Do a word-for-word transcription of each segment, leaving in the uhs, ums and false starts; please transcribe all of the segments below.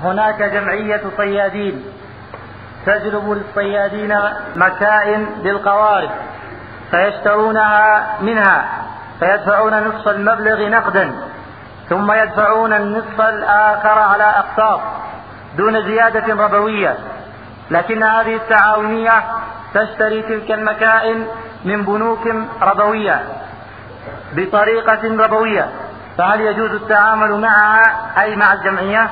هناك جمعية صيادين تجلب للصيادين مكائن للقوارب فيشترونها منها فيدفعون نصف المبلغ نقدا ثم يدفعون النصف الآخر على أقساط دون زيادة ربوية، لكن هذه التعاونية تشتري تلك المكائن من بنوك ربوية بطريقة ربوية، فهل يجوز التعامل معها أي مع الجمعية؟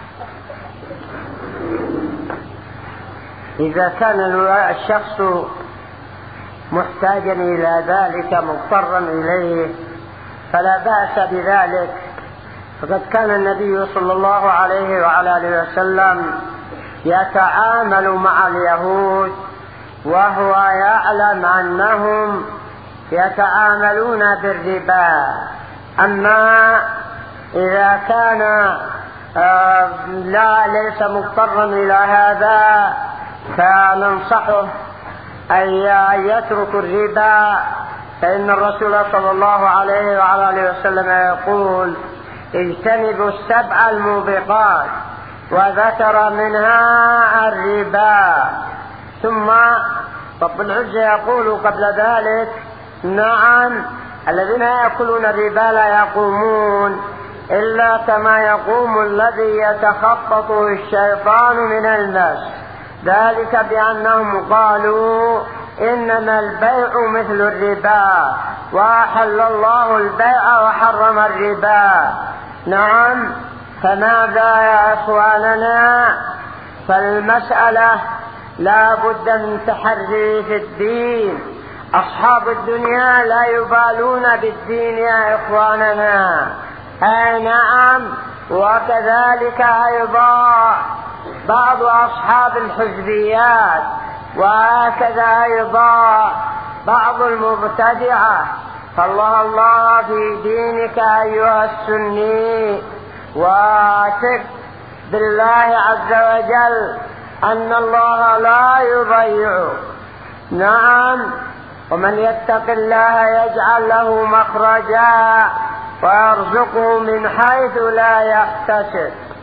إذا كان الشخص محتاجا إلى ذلك مضطرا إليه فلا بأس بذلك، فقد كان النبي صلى الله عليه وعلى آله وسلم يتعامل مع اليهود وهو يعلم أنهم يتعاملون بالربا. أما إذا كان آه لا ليس مضطرا إلى هذا فننصحه أن يترك الربا، فإن الرسول صلى الله عليه وعلى آله وسلم يقول: اجتنبوا السبع الموبقات، وذكر منها الربا. ثم رب العزة يقول قبل ذلك: نعم الذين يأكلون الربا لا يقومون إلا كما يقوم الذي يتخبطه الشيطان من المس، ذلك بأنهم قالوا إنما البيع مثل الربا وأحل الله البيع وحرم الربا. نعم، فماذا يا إخواننا؟ فالمسألة لا بد من تحري في الدين. أصحاب الدنيا لا يبالون بالدين يا إخواننا. أي نعم، وكذلك أيضا بعض أصحاب الحزبيات، وهكذا أيضا بعض المبتدعة. فالله الله في دينك أيها السني، واثق بالله عز وجل أن الله لا يضيع. نعم، ومن يتق الله يجعل له مخرجا ويرزقه من حيث لا يحتسب.